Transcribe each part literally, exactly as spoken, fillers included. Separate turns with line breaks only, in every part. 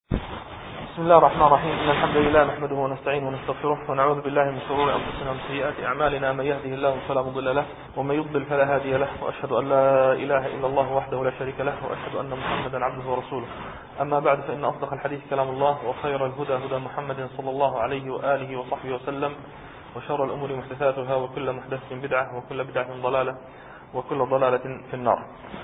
بسم الله الرحمن الرحيم. إن الحمد لله نحمده ونستعينه ونستغفره ونعوذ بالله من شرور أنفسنا ومن سيئات أعمالنا. من يهده الله فلا مضل له ومن يضلل فلا هادي له، وأشهد أن لا إله إلا الله وحده لا شريك له، وأشهد أن محمدا عبده ورسوله. أما بعد، فإن أصدق الحديث كلام الله، وخير الهدى هدى محمد صلى الله عليه وآله وصحبه وسلم، وشر الأمور محدثاتها، وكل محدثة بدعة، وكل بدعة ضلالة، وكل ضلالة في النار.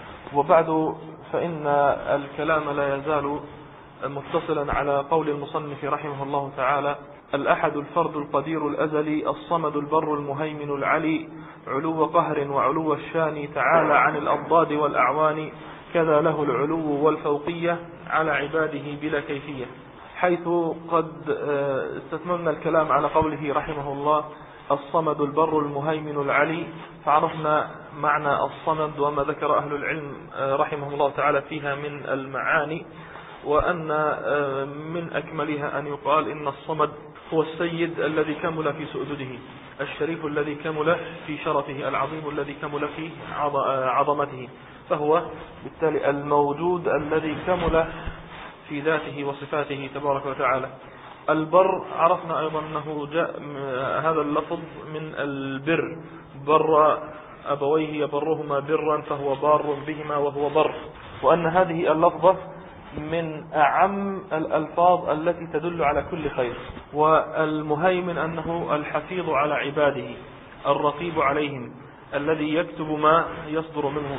وبعد، فإن الكلام لا يزال متصلا على قول المصنف رحمه الله تعالى: الأحد الفرد القدير الأزلي الصمد البر المهيمن العلي، علو قهر وعلو الشان تعالى عن الأضداد والأعوان، كذا له العلو والفوقية على عباده بلا كيفية. حيث قد استثمرنا الكلام على قوله رحمه الله: الصمد البر المهيمن العلي، فعرفنا معنى الصمد وما ذكر أهل العلم رحمه الله تعالى فيها من المعاني، وأن من أكملها أن يقال إن الصمد هو السيد الذي كمل في سؤدده، الشريف الذي كمل في شرفه، العظيم الذي كمل في عظمته، فهو بالتالي الموجود الذي كمل في ذاته وصفاته تبارك وتعالى. البر عرفنا أيضا أنه جاء هذا اللفظ من البر، بر أبويه يبرهما برا فهو بار بهما وهو بر، وأن هذه اللفظة من أعم الألفاظ التي تدل على كل خير. والمهيمن أنه الحفيظ على عباده، الرقيب عليهم، الذي يكتب ما يصدر منهم.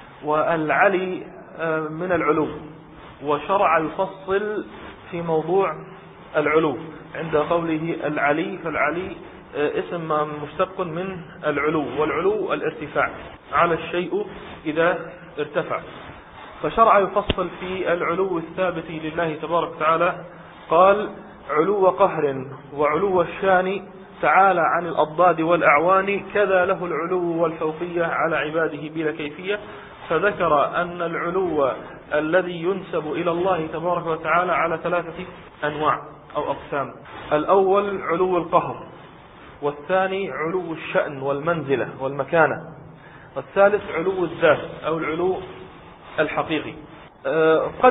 والعلي من العلو، وشرع يفصل في موضوع العلو عند قوله العلي، فالعلي اسم مشتق من العلو، والعلو الارتفاع على الشيء إذا ارتفع. فشرع يفصل في العلو الثابت لله تبارك وتعالى، قال: علو قهر وعلو الشان تعالى عن الأضداد والأعوان، كذا له العلو والفوقية على عباده بلا كيفية. فذكر أن العلو الذي ينسب إلى الله تبارك وتعالى على ثلاثة أنواع أو أقسام: الأول علو القهر، والثاني علو الشأن والمنزلة والمكانة، والثالث علو الذات أو العلو الحقيقي. قد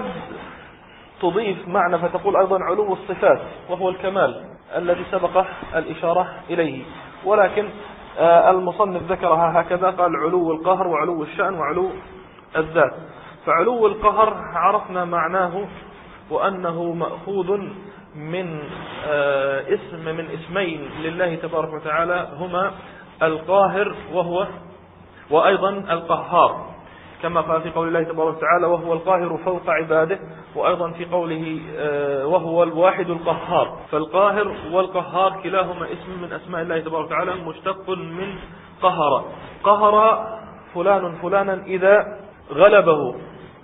تضيف معنى فتقول أيضا علو الصفات، وهو الكمال الذي سبق الإشارة إليه، ولكن المصنف ذكرها هكذا، قال: علو القهر وعلو الشأن وعلو الذات. فعلو القهر عرفنا معناه، وأنه مأخوذ من اسم من اسمين لله تبارك وتعالى، هما القاهر وهو وأيضا القهار، كما قال في قول الله تبارك وتعالى: وهو القاهر فوق عباده، وأيضا في قوله وهو الواحد القهار. فالقاهر والقهار كلاهما اسم من أسماء الله تبارك وتعالى مشتق من قهر. قهر فلان فلانا إذا غلبه،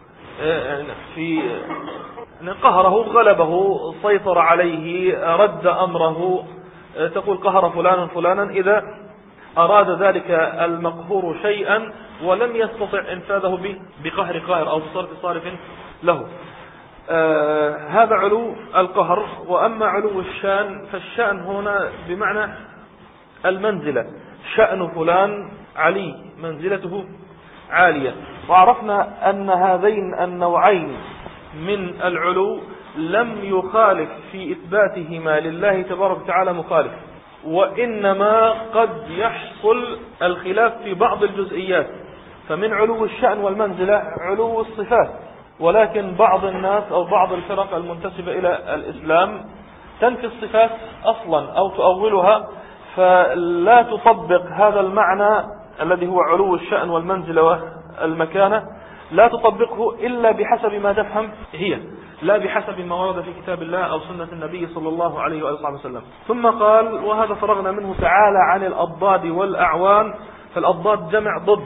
في قهره غلبه، سيطر عليه، رد أمره. تقول قهر فلان فلانا إذا أراد ذلك المقهور شيئا ولم يستطع إنفاذه بقهر قاهر أو بصرف صارف له. آه هذا علو القهر. وأما علو الشان، فالشأن هنا بمعنى المنزلة، شأن فلان علي، منزلته عالية. وعرفنا أن هذين النوعين من العلو لم يخالف في إثباتهما لله تبارك وتعالى مخالف، وإنما قد يحصل الخلاف في بعض الجزئيات. فمن علو الشأن والمنزلة علو الصفات، ولكن بعض الناس أو بعض الفرق المنتسبة إلى الإسلام تنفي الصفات أصلا أو تؤولها، فلا تطبق هذا المعنى الذي هو علو الشأن والمنزلة والمكانة، لا تطبقه إلا بحسب ما تفهم هي، لا بحسب ما ورد في كتاب الله أو سنة النبي صلى الله عليه وآله وسلم. ثم قال: وهذا فرغنا منه تعالى عن الأضداد والأعوان. فالأضداد جمع ضد،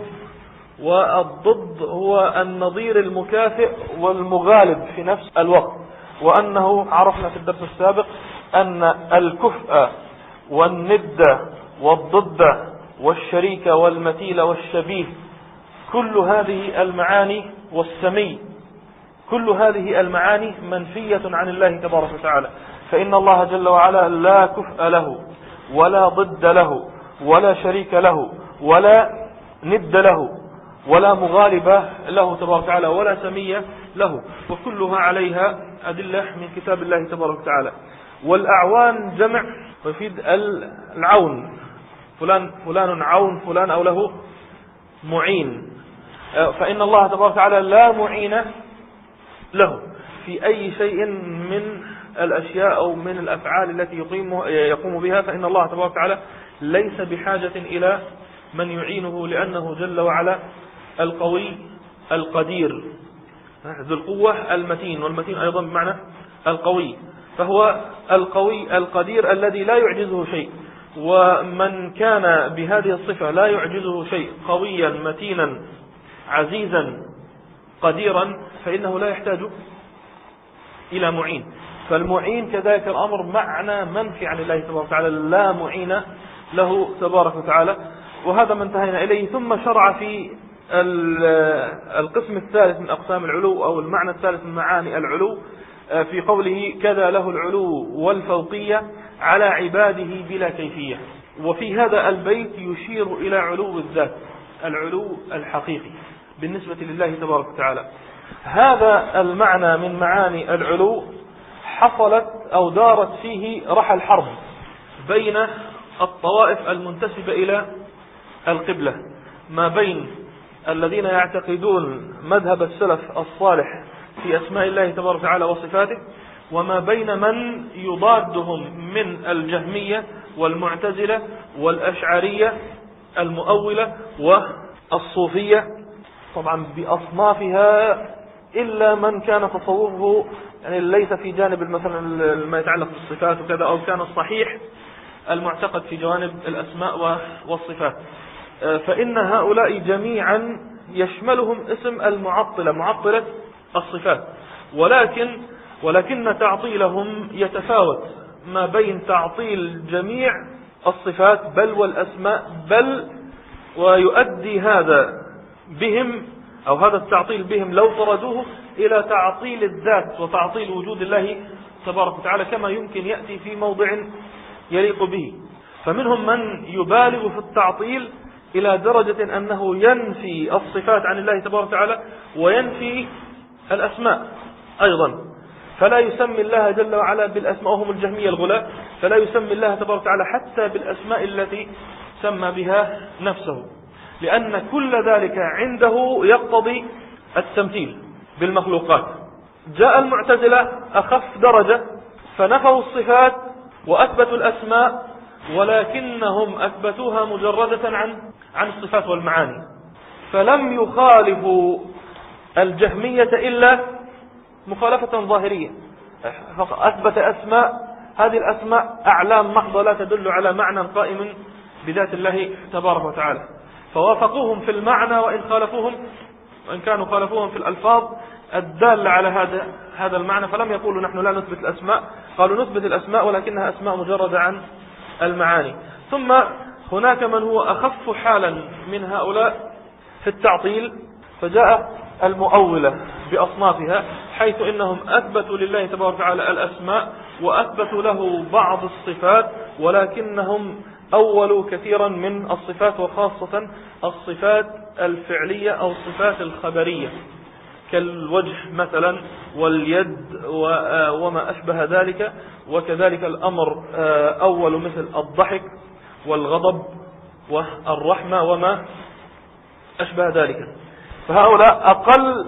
والضد هو النظير المكافئ والمغالب في نفس الوقت. وأنه عرفنا في الدرس السابق أن الكفء والند والضد والشريك والمثيل والشبيه، كل هذه المعاني والسمي، كل هذه المعاني منفية عن الله تبارك وتعالى. فإن الله جل وعلا لا كفء له ولا ضد له ولا شريك له ولا ند له، ولا مغالبة له تبارك وتعالى ولا سمية له، وكلها عليها أدلة من كتاب الله تبارك وتعالى. والأعوان جمع ويفيد العون، فلان فلان عون فلان أو له معين، فإن الله تبارك وتعالى لا معين له في أي شيء من الأشياء أو من الأفعال التي يقيم يقوم بها، فإن الله تبارك وتعالى ليس بحاجة إلى من يعينه، لأنه جل وعلا القوي القدير ذو القوة المتين، والمتين أيضا بمعنى القوي، فهو القوي القدير الذي لا يعجزه شيء. ومن كان بهذه الصفة لا يعجزه شيء، قويا متينا عزيزا قديرا، فإنه لا يحتاج إلى معين. فالمعين كذلك الأمر معنى منفي عن الله تبارك وتعالى، لا معين له تبارك وتعالى. وهذا ما انتهينا إليه. ثم شرع في القسم الثالث من أقسام العلو، أو المعنى الثالث من معاني العلو، في قوله كذا له العلو والفوقية على عباده بلا كيفية. وفي هذا البيت يشير إلى علو الذات، العلو الحقيقي بالنسبة لله تبارك وتعالى. هذا المعنى من معاني العلو حصلت أو دارت فيه رحى الحرب بين الطوائف المنتسبة إلى القبلة، ما بين الذين يعتقدون مذهب السلف الصالح في أسماء الله تبارك وتعالى وصفاته، وما بين من يضادهم من الجهمية والمعتزلة والأشعرية المؤولة والصوفية، طبعا بأصنافها، إلا من كان تصوره يعني ليس في جانب مثلا ما يتعلق بالصفات وكذا، أو كان الصحيح المعتقد في جوانب الأسماء والصفات. فإن هؤلاء جميعا يشملهم اسم المعطلة، معطلة الصفات، ولكن ولكن تعطيلهم يتفاوت ما بين تعطيل جميع الصفات بل والأسماء، بل ويؤدي هذا بهم أو هذا التعطيل بهم لو طردوه إلى تعطيل الذات وتعطيل وجود الله تبارك وتعالى، كما يمكن يأتي في موضع يليق به. فمنهم من يبالغ في التعطيل إلى درجة أنه ينفي الصفات عن الله تبارك وتعالى وينفي الأسماء أيضا، فلا يسمي الله جل وعلا بالأسماء، وهم الجهمية الغلاة، فلا يسمي الله تبارك وتعالى حتى بالأسماء التي سمى بها نفسه، لأن كل ذلك عنده يقتضي التمثيل بالمخلوقات. جاء المعتزلة أخف درجة فنفوا الصفات وأثبتوا الأسماء، ولكنهم أثبتوها مجردة عن عن الصفات والمعاني، فلم يخالفوا الجهمية إلا مخالفة ظاهرية، أثبت أسماء، هذه الأسماء أعلام محضة لا تدل على معنى قائم بذات الله تبارك وتعالى، فوافقوهم في المعنى وإن خالفوهم وإن كانوا خالفوهم في الألفاظ الدالة على هذا هذا المعنى. فلم يقولوا نحن لا نثبت الأسماء، قالوا نثبت الأسماء ولكنها أسماء مجردة عن المعاني. ثم هناك من هو أخف حالا من هؤلاء في التعطيل، فجاء المؤولة بأصنافها، حيث إنهم أثبتوا لله تبارك وتعالى الأسماء وأثبتوا له بعض الصفات، ولكنهم أولوا كثيرا من الصفات، وخاصة الصفات الفعلية أو الصفات الخبرية كالوجه مثلا واليد وما أشبه ذلك، وكذلك الأمر أول مثل الضحك والغضب والرحمة وما أشبه ذلك. فهؤلاء أقل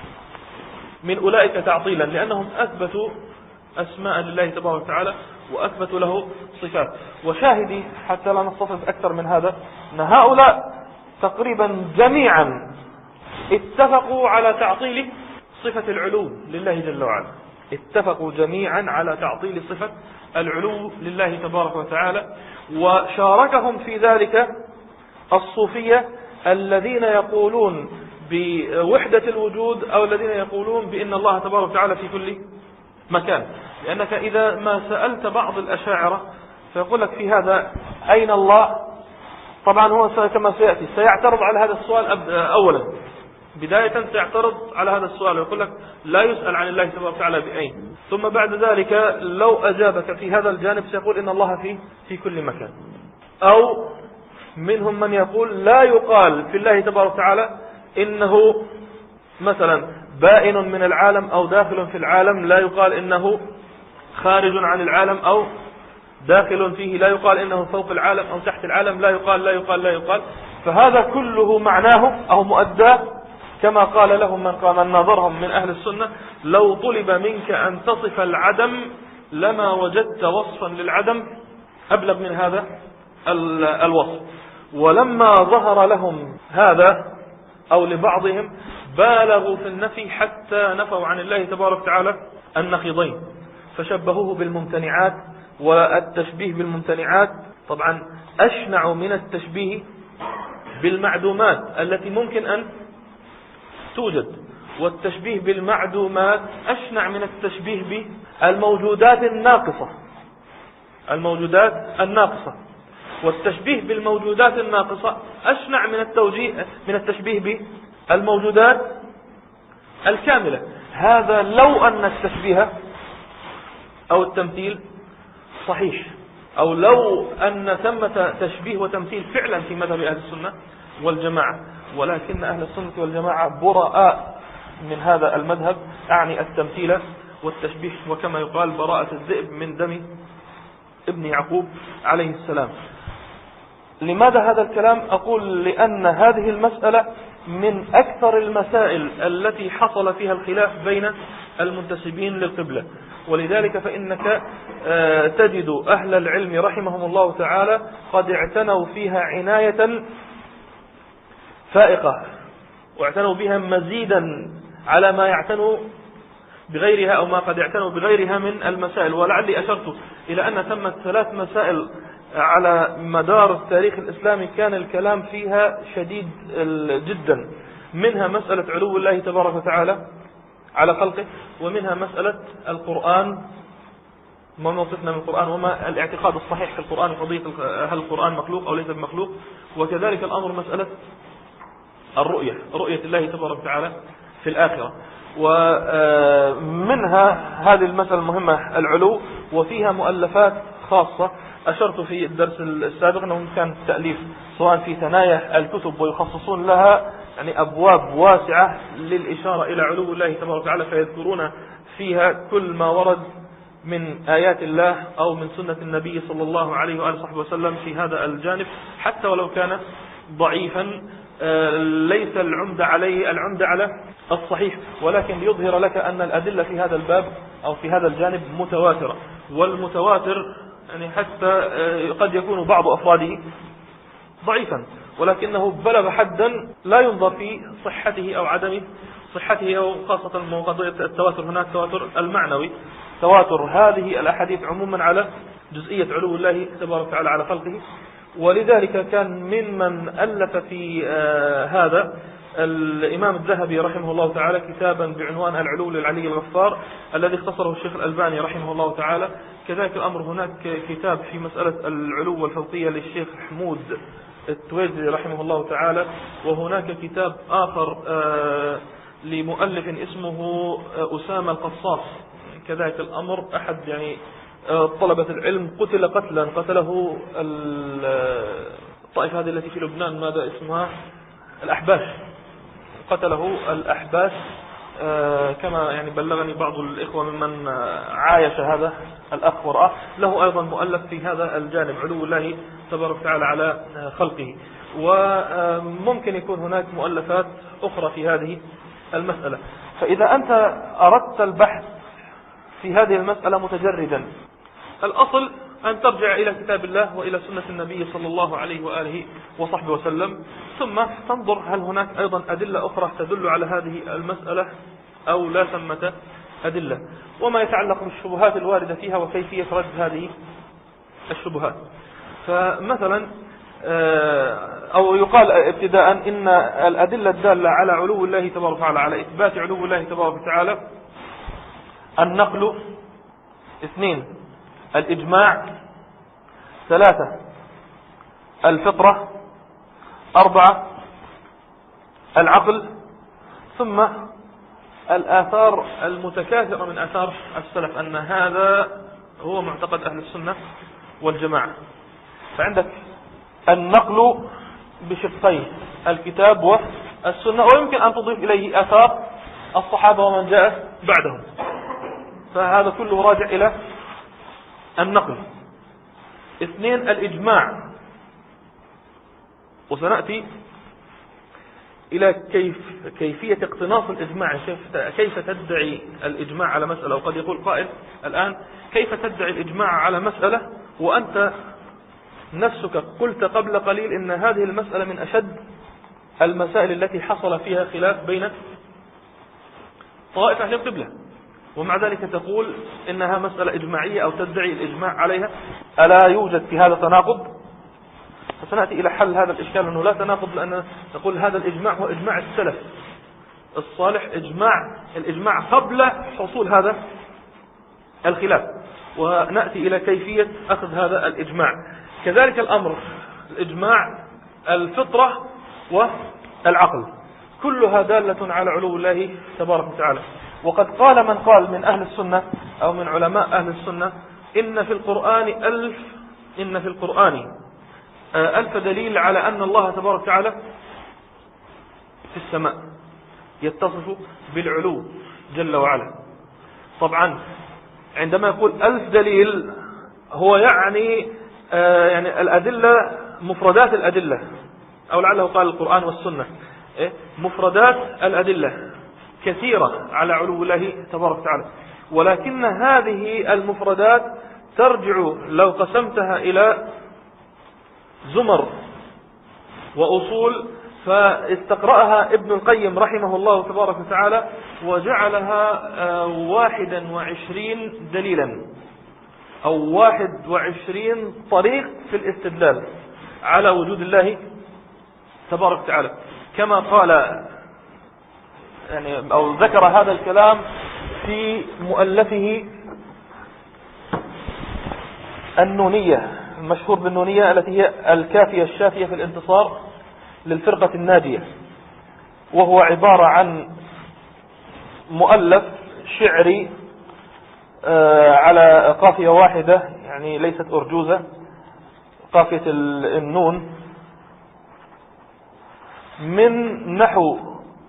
من أولئك تعطيلا، لأنهم أثبتوا أسماء لله تبارك وتعالى وأثبتوا له صفات. وشاهدي حتى لا نستطرد أكثر من هذا أن هؤلاء تقريبا جميعا اتفقوا على تعطيل صفة العلو لله جل وعلا، اتفقوا جميعا على تعطيل صفة العلو لله تبارك وتعالى. وشاركهم في ذلك الصوفية الذين يقولون بوحدة الوجود، أو الذين يقولون بأن الله تبارك وتعالى في كل مكان. لأنك إذا ما سألت بعض الأشاعرة فيقول لك في هذا أين الله، طبعا هو كما سيأتي سيعترض على هذا السؤال أولا، بداية سيعترض على هذا السؤال ويقول لك لا يسأل عن الله تبارك وتعالى بأين، ثم بعد ذلك لو أجابك في هذا الجانب سيقول إن الله في في كل مكان. أو منهم من يقول لا يقال في الله تبارك وتعالى إنه مثلا بائن من العالم أو داخل في العالم، لا يقال إنه خارج عن العالم أو داخل فيه، لا يقال إنه فوق العالم أو تحت العالم، لا يقال لا يقال لا يقال. فهذا كله معناه أو مؤداه كما قال لهم من قام من ناظرهم من أهل السنة: لو طلب منك أن تصف العدم لما وجدت وصفا للعدم أبلغ من هذا الوصف. ولما ظهر لهم هذا أو لبعضهم بالغوا في النفي حتى نفوا عن الله تبارك وتعالى النقيضين، فشبهوه بالممتنعات. والتشبيه بالممتنعات طبعا أشنع من التشبيه بالمعدومات التي ممكن أن توجد، والتشبيه بالمعدومات أشنع من التشبيه بالموجودات الناقصة الموجودات الناقصة والتشبيه بالموجودات الناقصة أشنع من التوجيه من التشبيه بالموجودات الكاملة. هذا لو أن التشبيه أو التمثيل صحيح، أو لو أن ثمة تشبيه وتمثيل فعلا في مذهب أهل السنة والجماعة. ولكن أهل السنة والجماعة براء من هذا المذهب، أعني التمثيل والتشبيه، وكما يقال براءة الذئب من دم ابن يعقوب عليه السلام. لماذا هذا الكلام؟ أقول لأن هذه المسألة من أكثر المسائل التي حصل فيها الخلاف بين المنتسبين للقبلة، ولذلك فإنك تجد أهل العلم رحمهم الله تعالى قد اعتنوا فيها عناية فائقة، واعتنوا بها مزيدا على ما يعتنوا بغيرها أو ما قد يعتنوا بغيرها من المسائل. ولعلي أشرت إلى أن ثمة ثلاث مسائل على مدار التاريخ الإسلامي كان الكلام فيها شديد جدا، منها مسألة علو الله تبارك وتعالى على خلقه، ومنها مسألة القرآن، ما موقفنا من القرآن وما الاعتقاد الصحيح في القرآن، قضية هل القرآن مخلوق أو ليس بمخلوق، وكذلك الأمر مسألة الرؤية رؤية الله تبارك وتعالى في الآخرة. ومنها هذه المسألة المهمة العلو، وفيها مؤلفات خاصة أشرت في الدرس السابق أنه كان تأليف سواء في ثنايا الكتب ويخصصون لها يعني أبواب واسعة للإشارة إلى علو الله تبارك وتعالى، فيذكرون فيها كل ما ورد من آيات الله أو من سنة النبي صلى الله عليه وآله وصحبه وسلم في هذا الجانب، حتى ولو كان ضعيفا ليس العمدة عليه العمدة على الصحيح، ولكن ليظهر لك أن الأدلة في هذا الباب أو في هذا الجانب متواترة. والمتواتر يعني حتى قد يكون بعض أفراده ضعيفا، ولكنه بلغ حدا لا ينظر في صحته أو عدم صحته، أو خاصة قضية التواتر هناك تواتر المعنوي، تواتر هذه الأحاديث عموما على جزئية علو الله تبارك وتعالى على خلقه. ولذلك كان ممن ألف في آه هذا الإمام الذهبي رحمه الله تعالى كتابا بعنوان العلو للعلي الغفار، الذي اختصره الشيخ الألباني رحمه الله تعالى. كذلك الأمر هناك كتاب في مسألة العلو والفوقية للشيخ حمود التويجري رحمه الله تعالى. وهناك كتاب آخر آه لمؤلف اسمه أسامة القصاص، كذلك الأمر أحد يعني طلبة العلم قتل قتلا قتله الطائفة هذه التي في لبنان، ماذا اسمها؟ الأحباش، قتله الأحباش كما يعني بلغني بعض الإخوة ممن عايش هذا الأخ ورآه. له أيضا مؤلف في هذا الجانب علو الله تبارك وتعالى على خلقه. وممكن يكون هناك مؤلفات أخرى في هذه المسألة. فإذا أنت أردت البحث في هذه المسألة متجردا، الأصل أن ترجع إلى كتاب الله وإلى سنة النبي صلى الله عليه وآله وصحبه وسلم، ثم تنظر هل هناك أيضا أدلة أخرى تدل على هذه المسألة أو لا ثمة أدلة، وما يتعلق بالشبهات الواردة فيها وكيفية رد هذه الشبهات. فمثلا أو يقال ابتداء إن الأدلة الدالة على علو الله تبارك وتعالى على إثبات علو الله تبارك وتعالى: النقل، اثنين الإجماع، ثلاثة الفطرة، أربعة العقل، ثم الآثار المتكاثرة من آثار السلف، أن هذا هو معتقد أهل السنة والجماعة. فعندك النقل بشقين: الكتاب السنة، ويمكن أن تضيف إليه آثار الصحابة ومن جاء بعدهم، فهذا كله راجع إلى النقل. اثنين الإجماع، وسنأتي إلى كيف كيفية اقتناص الإجماع، كيف تدعي الإجماع على مسألة. وقد يقول قائل الآن كيف تدعي الإجماع على مسألة وأنت نفسك قلت قبل قليل إن هذه المسألة من أشد المسائل التي حصل فيها خلاف بين طوائف أهل القبلة، ومع ذلك تقول إنها مسألة إجماعية أو تدعي الإجماع عليها. ألا يوجد في هذا تناقض؟ فسنأتي إلى حل هذا الإشكال، أنه لا تناقض، لأن نقول هذا الإجماع هو إجماع السلف الصالح، إجماع الإجماع قبل حصول هذا الخلاف، ونأتي إلى كيفية أخذ هذا الإجماع. كذلك الأمر الإجماع الفطرة والعقل، كلها دالة على علو الله تبارك وتعالى. وقد قال من قال من أهل السنة أو من علماء أهل السنة إن في القرآن ألف إن في القرآن ألف دليل على أن الله تبارك وتعالى في السماء يتصف بالعلو جل وعلا. طبعا عندما يقول ألف دليل هو يعني آه يعني الأدلة مفردات الأدلة، أو لعله قال القرآن والسنة مفردات الأدلة كثيرة على علو الله تبارك وتعالى، ولكن هذه المفردات ترجع لو قسمتها إلى زمر وأصول، فاستقرأها ابن القيم رحمه الله تبارك وتعالى وجعلها واحدا وعشرين دليلا أو واحد وعشرين طريق في الاستدلال على وجود الله تبارك وتعالى، كما قال يعني أو ذكر هذا الكلام في مؤلفه النونية المشهور بالنونية، التي هي الكافية الشافية في الانتصار للفرقة الناجية، وهو عبارة عن مؤلف شعري على قافية واحدة، يعني ليست أرجوزة، قافية النون، من نحو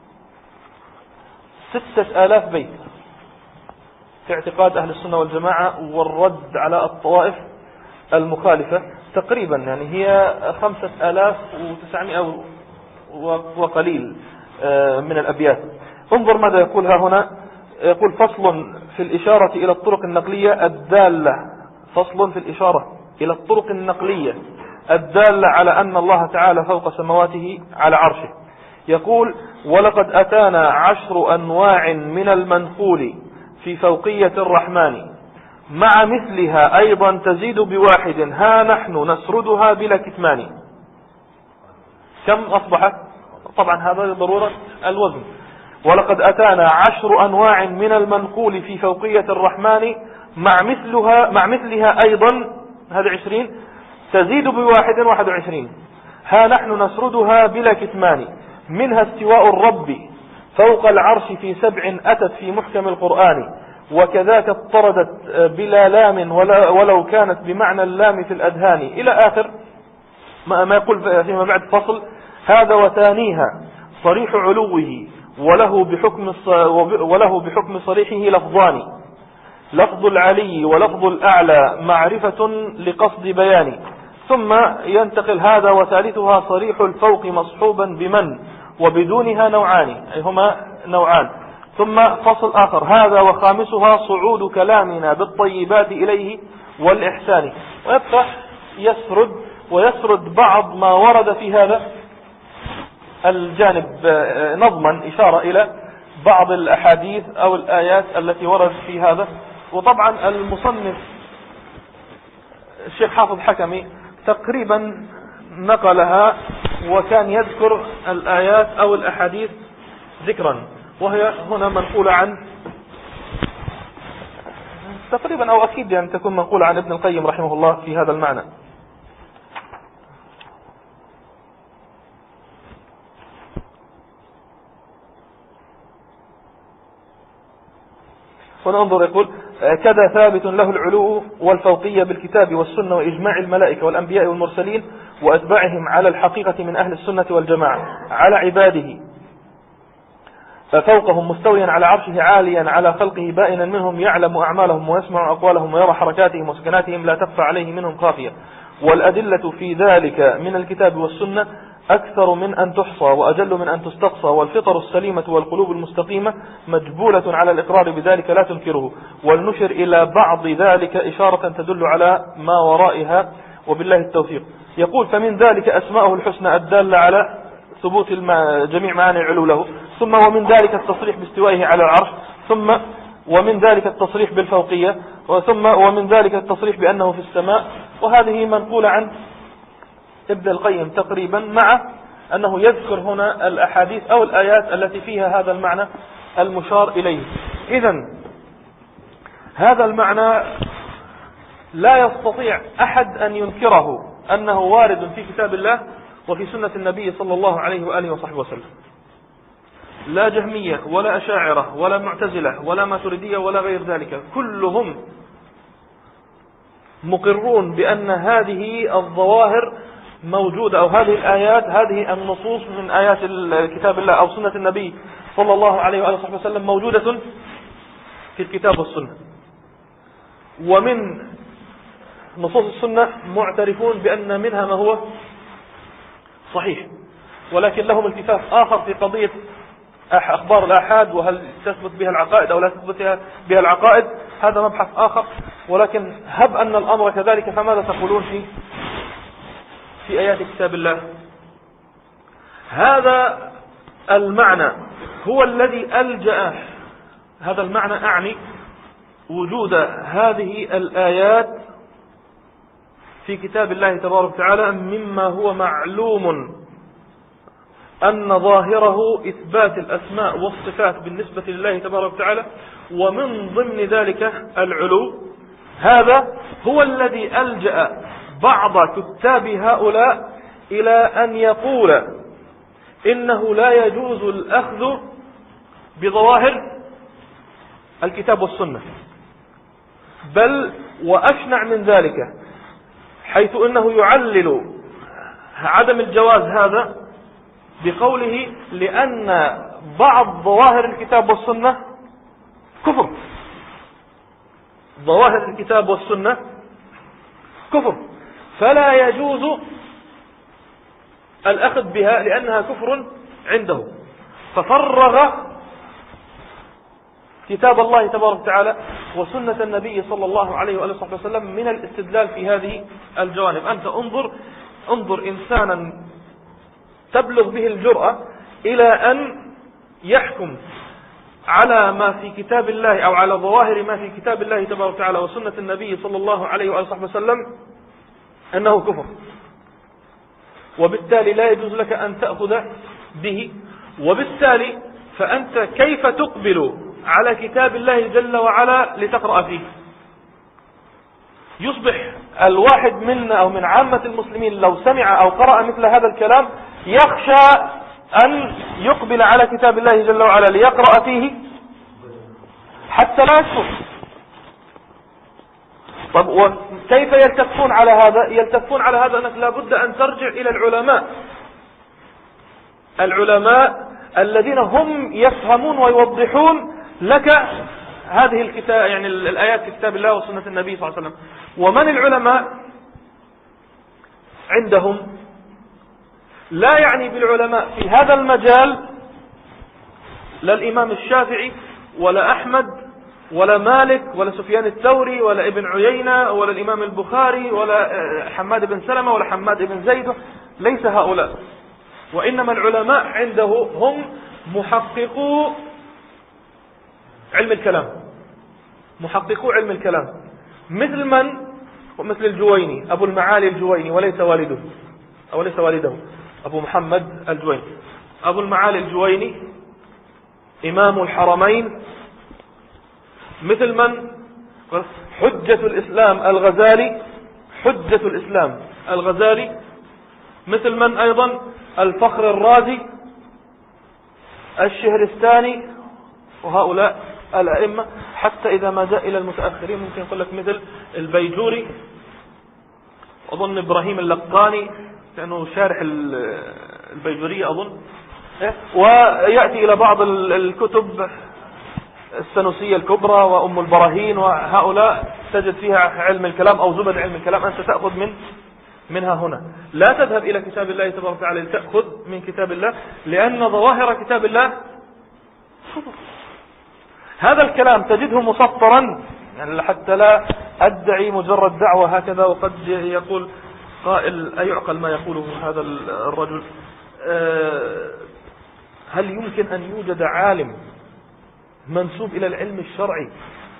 ستة آلاف بيت في اعتقاد أهل السنة والجماعة، والرد على الطوائف المخالفة تقريبا، يعني هي خمسة آلاف وتسعمائة وقليل من الأبيات. انظر ماذا يقولها هنا، يقول فصل في الإشارة إلى الطرق النقلية الدالة فصل في الإشارة إلى الطرق النقلية الدالة على أن الله تعالى فوق سماواته على عرشه. يقول ولقد أتانا عشر أنواع من المنقول في فوقية الرحمن، مع مثلها أيضا تزيد بواحد، ها نحن نسردها بلا كتمان. كم أصبحت؟ طبعا هذا ضرورة الوزن. ولقد أتانا عشر أنواع من المنقول في فوقية الرحمن، مع مثلها مع مثلها أيضا، هذا عشرين، تزيد بواحد واحد وعشرين، ها نحن نسردها بلا كتمان. منها استواء الرب فوق العرش في سبع أتت في محكم القرآن، وكذاك اضطردت بلا لام ولو كانت بمعنى اللام في الأذهان، إلى آخر ما يقول فيما بعد فصل. هذا وثانيها صريح علوه وله بحكم وله بحكم صريحه لفظان، لفظ العلي ولفظ الأعلى معرفة لقصد بيان. ثم ينتقل هذا وثالثها صريح الفوق مصحوبا بمن وبدونها نوعان، أي هما نوعان. ثم فصل آخر هذا وخامسها صعود كلامنا بالطيبات إليه والإحسان. ويبقى يسرد ويسرد بعض ما ورد في هذا الجانب نظما، إشارة إلى بعض الأحاديث أو الآيات التي وردت في هذا. وطبعا المصنف الشيخ حافظ حكمي تقريبا نقلها، وكان يذكر الآيات أو الأحاديث ذكرا، وهي هنا منقولة عن تقريبا أو أكيد يعني تكون منقولة عن ابن القيم رحمه الله في هذا المعنى. وننظر يقول كذا ثابت له العلو والفوقية بالكتاب والسنة وإجماع الملائكة والأنبياء والمرسلين وأتباعهم على الحقيقة من أهل السنة والجماعة على عباده فوقهم مستويا على عرشه عاليا على خلقه بائنا منهم يعلم أعمالهم ويسمع أقوالهم ويرى حركاتهم وسكناتهم لا تخفى عليه منهم خافية. والأدلة في ذلك من الكتاب والسنة أكثر من أن تحصى وأجل من أن تستقصى، والفطر السليمة والقلوب المستقيمة مجبولة على الإقرار بذلك لا تنكره. ولنشر إلى بعض ذلك إشارة تدل على ما ورائها وبالله التوفيق. يقول: فمن ذلك أسماءه الحسنى الدالة على ثبوت جميع معاني العلو له، ثم ومن ذلك التصريح باستوائه على العرش، ثم ومن ذلك التصريح بالفوقية، ثم ومن ذلك التصريح بأنه في السماء. وهذه منقولة عن ابن القيم تقريبا، مع أنه يذكر هنا الأحاديث أو الآيات التي فيها هذا المعنى المشار إليه. إذن هذا المعنى لا يستطيع أحد أن ينكره أنه وارد في كتاب الله وفي سنة النبي صلى الله عليه وآله وصحبه وسلم. لا جهمية ولا أشاعرة ولا معتزلة ولا ماتريدية ولا غير ذلك، كلهم مقرون بأن هذه الظواهر موجودة، أو هذه الآيات، هذه النصوص من آيات كتاب الله أو سنة النبي صلى الله عليه وآله وصحبه وسلم موجودة في الكتاب والسنة. ومن نصوص السنة معترفون بأن منها ما هو صحيح، ولكن لهم التفاف آخر في قضية أخبار الآحاد، وهل تثبت بها العقائد أو لا تثبت بها العقائد، هذا مبحث آخر. ولكن هب أن الأمر كذلك، فماذا تقولون في في آيات كتاب الله؟ هذا المعنى هو الذي ألجأ، هذا المعنى أعني وجود هذه الآيات في كتاب الله تبارك وتعالى، مما هو معلوم أن ظاهره إثبات الأسماء والصفات بالنسبة لله تبارك وتعالى، ومن ضمن ذلك العلو. هذا هو الذي ألجأ بعض كتاب هؤلاء إلى أن يقول إنه لا يجوز الأخذ بظواهر الكتاب والسنة، بل وأشنع من ذلك، حيث أنه يعلل عدم الجواز هذا بقوله لأن بعض ظواهر الكتاب والسنة كفر. ظواهر الكتاب والسنة كفر، فلا يجوز الأخذ بها لأنها كفر عنده. ففرغ كتاب الله تبارك وتعالى وسنة النبي صلى الله عليه وآله وسلم من الاستدلال في هذه الجوانب. أنت انظر انظر إنسانا تبلغ به الجرأة إلى أن يحكم على ما في كتاب الله أو على ظواهر ما في كتاب الله تبارك وتعالى وسنة النبي صلى الله عليه وآله وسلم أنه كفر، وبالتالي لا يجوز لك أن تأخذ به. وبالتالي فأنت كيف تقبل على كتاب الله جل وعلا لتقرأ فيه؟ يصبح الواحد منا أو من عامة المسلمين لو سمع أو قرأ مثل هذا الكلام يخشى أن يقبل على كتاب الله جل وعلا ليقرأ فيه حتى لا يكفر. طب وكيف يلتفون على هذا؟ يلتفون على هذا أنك لابد أن ترجع إلى العلماء العلماء الذين هم يفهمون ويوضحون لك هذه الكتاب، يعني الآيات في كتاب الله وسنة النبي صلى الله عليه وسلم. ومن العلماء عندهم لا يعني بالعلماء في هذا المجال لا الإمام الشافعي ولا أحمد ولا مالك ولا سفيان الثوري ولا ابن عيينة ولا الإمام البخاري ولا حماد بن سلمة ولا حماد بن زيد، ليس هؤلاء. وإنما العلماء عنده هم محققو علم الكلام، محققو علم الكلام، مثل من؟ ومثل الجويني، أبو المعالي الجويني، وليس والده أو ليس والده أبو محمد الجويني. أبو المعالي الجويني إمام الحرمين، مثل من؟ حجة الإسلام الغزالي، حجة الإسلام الغزالي، مثل من أيضا؟ الفخر الرازي، الشهرستاني، وهؤلاء الأئمة. حتى إذا ما جاء إلى المتأخرين ممكن يقول لك مثل البيجوري، أظن إبراهيم اللقاني لأنه شارح البيجورية أظن، ويأتي إلى بعض الكتب السنوسية الكبرى وأم البراهين وهؤلاء تجد فيها علم الكلام أو زبد علم الكلام، أنت تأخذ من منها هنا. لا تذهب إلى كتاب الله تبارك وتعالى لتأخذ من كتاب الله، لأن ظواهر كتاب الله خطر. هذا الكلام تجده مسطرا، يعني حتى لا أدعي مجرد دعوة هكذا، وقد يقول قائل أيعقل ما يقوله هذا الرجل؟ هل يمكن أن يوجد عالم منسوب إلى العلم الشرعي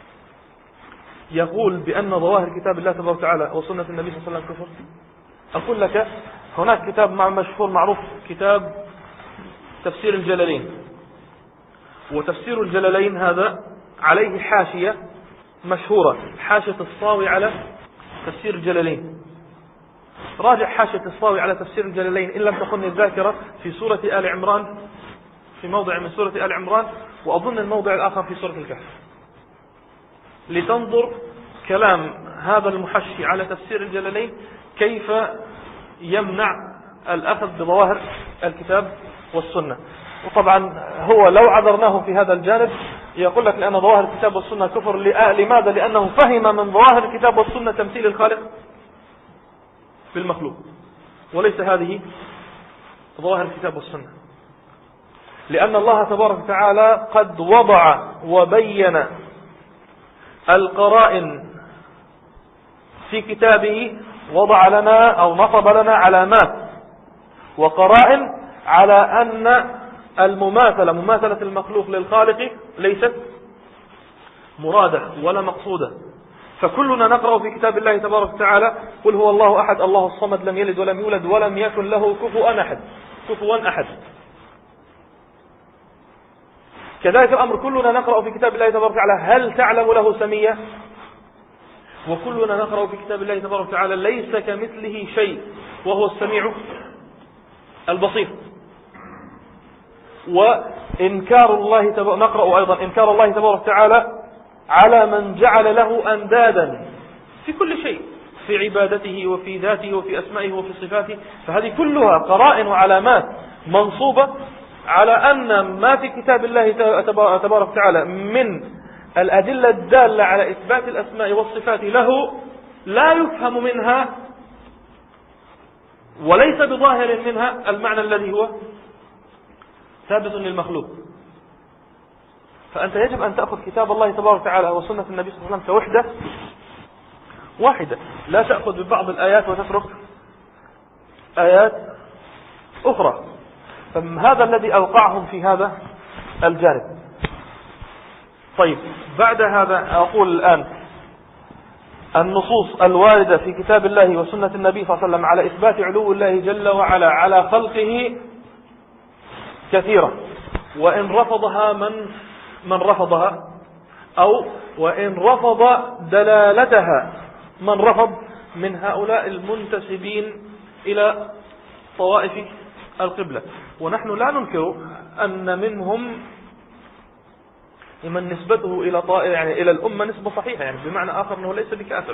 يقول بأن ظواهر كتاب الله تبارك وتعالى وسنة النبي صلى الله عليه وسلم كفر؟ أقول لك هناك كتاب مشهور معروف، كتاب تفسير الجلالين، وتفسير الجلالين هذا عليه حاشية مشهورة، حاشية الصاوي على تفسير الجلالين. راجع حاشية الصاوي على تفسير الجلالين إن لم تخن الذاكرة في سورة آل عمران، في موضع من سورة آل عمران، وأظن الموضع الآخر في سورة الكهف، لتنظر كلام هذا المحشي على تفسير الجلالين كيف يمنع الأخذ بظواهر الكتاب والسنة. وطبعا هو لو عذرناه في هذا الجانب يقول لك لأن ظواهر الكتاب والسنة كفر. لماذا؟ لأنه فهم من ظواهر الكتاب والسنة تمثيل الخالق في المخلوق، وليس هذه ظواهر الكتاب والسنة. لأن الله تبارك وتعالى قد وضع وبين القرائن في كتابه، وضع لنا أو نصب لنا علامات وقرائن على أن المماثلة مماثلة المخلوق للخالق ليست مرادة ولا مقصودة. فكلنا نقرأ في كتاب الله تبارك وتعالى قل هو الله أحد الله الصمد لم يلد ولم يولد ولم يكن له كفوا أحد كفوا أحد. كذلك الأمر كلنا نقرأ في كتاب الله تبارك وتعالى هل تعلم له سمية، وكلنا نقرأ في كتاب الله تبارك وتعالى ليس كمثله شيء وهو السميع البصير. وإنكار الله تبارك نقرأ أيضا إنكار الله تبارك وتعالى على من جعل له أندادا في كل شيء، في عبادته وفي ذاته وفي أسمائه وفي صفاته. فهذه كلها قرائن وعلامات منصوبة على أن ما في كتاب الله تبارك وتعالى من الأدلة الدالة على إثبات الأسماء والصفات له لا يفهم منها وليس بظاهر منها المعنى الذي هو ثابت للمخلوق. فأنت يجب أن تأخذ كتاب الله تبارك وتعالى وسنة النبي صلى الله عليه وسلم كوحدة واحدة، لا تأخذ ببعض الآيات وتترك آيات أخرى. فهذا الذي أوقعهم في هذا الجانب. طيب، بعد هذا أقول الآن النصوص الواردة في كتاب الله وسنة النبي صلى الله عليه وسلم على إثبات علو الله جل وعلا على خلقه كثيرة، وإن رفضها من من رفضها، أو وإن رفض دلالتها من رفض من هؤلاء المنتسبين إلى طوائف القبلة. ونحن لا ننكر أن منهم من نسبته إلى طائف يعني إلى الأمة نسبة صحيحة، يعني بمعنى آخر أنه ليس بكافر،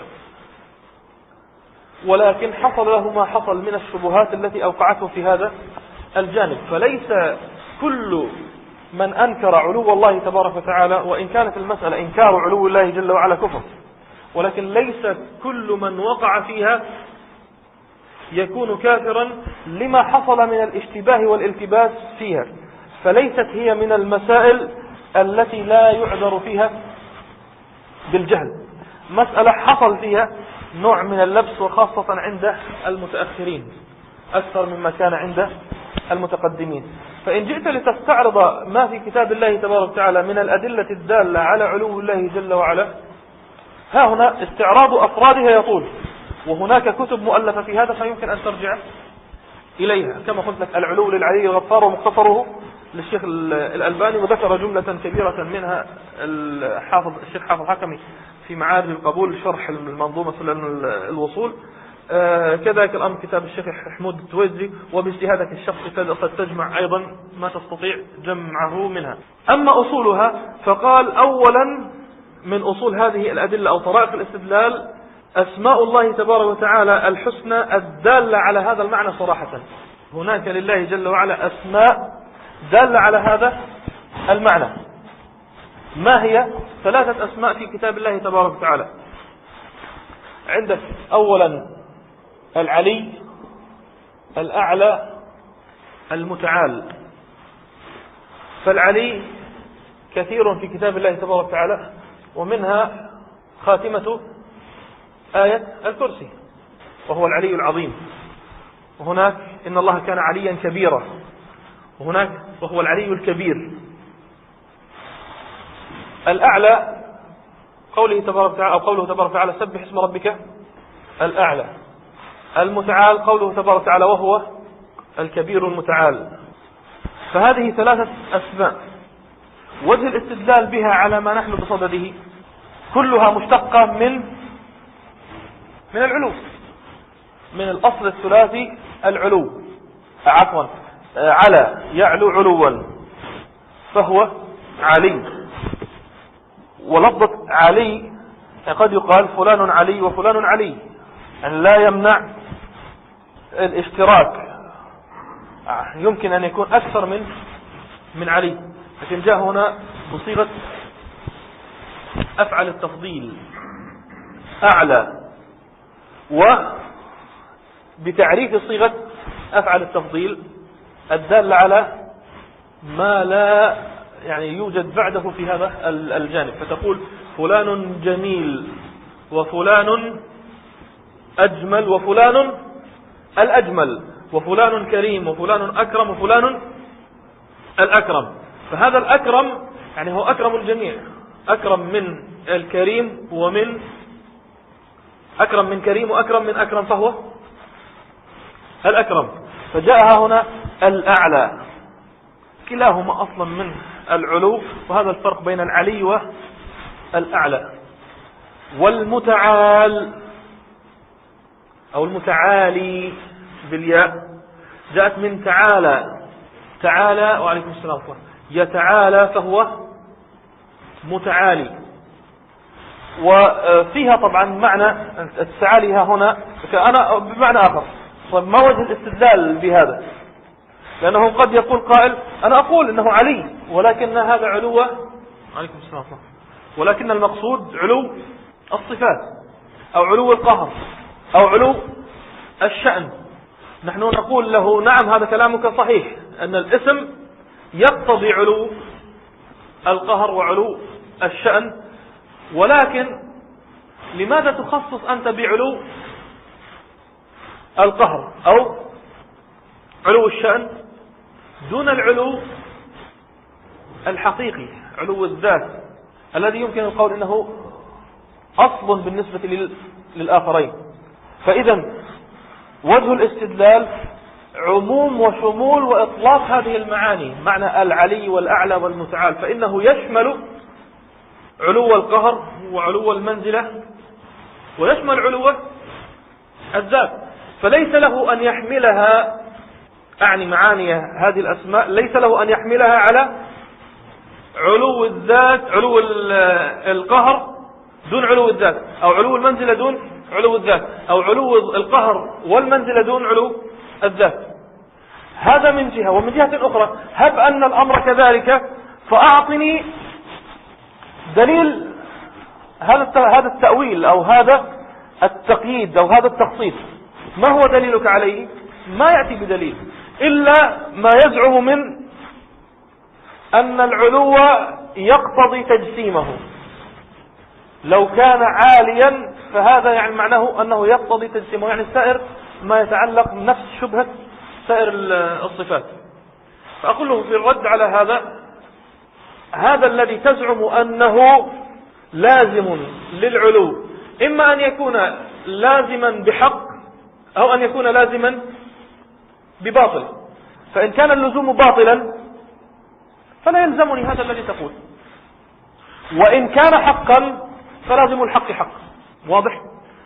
ولكن حصل له ما حصل من الشبهات التي أوقعته في هذا الجانب. فليس كل من أنكر علو الله تبارك وتعالى، وإن كانت المسألة إنكار علو الله جل وعلا كفر، ولكن ليس كل من وقع فيها يكون كافرا لما حصل من الاشتباه والالتباس فيها. فليست هي من المسائل التي لا يعذر فيها بالجهل، مسألة حصل فيها نوع من اللبس، وخاصة عند المتأخرين أكثر مما كان عند المتقدمين. فإن جئت لتستعرض ما في كتاب الله تبارك وتعالى من الأدلة الدالة على علو الله جل وعلا، ها هنا استعراض أفرادها يطول، وهناك كتب مؤلفة في هذا فيمكن أن ترجع إليها. كما قلت لك العلو للعلي الغفار ومختصره للشيخ الألباني، وذكر جملة كبيرة منها الحافظ الشيخ حافظ حكمي في معارج القبول شرح المنظومة سلم الوصول. آه كذلك الأمر كتاب الشيخ حمود التويزي، وباجتهادك الشخصي قد تجمع أيضا ما تستطيع جمعه منها. أما أصولها فقال أولا من أصول هذه الأدلة أو طرائق الاستدلال أسماء الله تبارك وتعالى الحسنى الدالة على هذا المعنى صراحة. هناك لله جل وعلا أسماء دالة على هذا المعنى. ما هي؟ ثلاثة أسماء في كتاب الله تبارك وتعالى. عندك أولا العلي، الأعلى، المتعال. فالعلي كثير في كتاب الله تبارك وتعالى، ومنها خاتمة آية الكرسي، وهو العلي العظيم. وهناك إن الله كان عليا كبيرا، وهناك وهو العلي الكبير. الأعلى قوله تبارك وتعالى أو قوله تبارك وتعالى سبح اسم ربك الأعلى. المتعال قوله تبارك وتعالى وهو الكبير المتعال. فهذه ثلاثة أسماء. وجه الاستدلال بها على ما نحن بصدده كلها مشتقة من من العلو، من الأصل الثلاثي العلو، عفوا على يعلو علوا فهو علي. ولفظة علي قد يقال فلان علي وفلان علي، أن لا يمنع الاشتراك، يمكن أن يكون أكثر من من علي، لكن جاء هنا بصيغة أفعل التفضيل أعلى، وبتعريف صيغة أفعل التفضيل الدالة على ما لا يعني يوجد بعده في هذا الجانب، فتقول فلان جميل وفلان أجمل وفلان الأجمل وفلان كريم وفلان أكرم وفلان الأكرم. فهذا الأكرم يعني هو أكرم الجميع، أكرم من الكريم ومن أكرم من كريم وأكرم من أكرم فهو الأكرم. فجاءها هنا الأعلى، كلاهما أصلا من العلو، وهذا الفرق بين العلي والأعلى. والمتعال أو المتعالي بالياء جاءت من تعالى، تعالى وعليكم السلام ورحمة الله، يتعالى فهو متعالي. وفيها طبعا معنى التعالي هنا أنا بمعنى آخر. طيب ما وجه الاستدلال بهذا؟ لأنه قد يقول قائل أنا أقول إنه علي ولكن هذا علو، عليكم السلام ورحمة الله، ولكن المقصود علو الصفات أو علو القهر أو علو الشأن. نحن نقول له نعم هذا كلامك صحيح أن الاسم يقتضي علو القهر وعلو الشأن، ولكن لماذا تخصص أنت بعلو القهر أو علو الشأن دون العلو الحقيقي، علو الذات الذي يمكن القول إنه أصل بالنسبة للآخرين؟ فإذا وجه الاستدلال عموم وشمول وإطلاق هذه المعاني، معنى العلي والأعلى والمتعال، فإنه يشمل علو القهر وعلو المنزلة ويشمل علو الذات. فليس له أن يحملها، أعني معاني هذه الأسماء، ليس له أن يحملها على علو الذات، علو القهر دون علو الذات، أو علو المنزلة دون علو الذات، أو علو القهر والمنزلة دون علو الذات. هذا من جهة. ومن جهة أخرى هب أن الأمر كذلك فأعطني دليل هذا التأويل أو هذا التقييد أو هذا التخصيص. ما هو دليلك عليه؟ ما يأتي بدليل إلا ما يزعم من أن العلو يقتضي تجسيمه. لو كان عاليا فهذا يعني معناه أنه يقتضي تجسيمه، يعني سائر ما يتعلق نفس شبهة سائر الصفات. فأقول له في الرد على هذا، هذا الذي تزعم أنه لازم للعلو إما أن يكون لازما بحق أو أن يكون لازما بباطل. فإن كان اللزوم باطلا فلا يلزمني هذا الذي تقول، وإن كان حقا فلازم الحق حق. واضح؟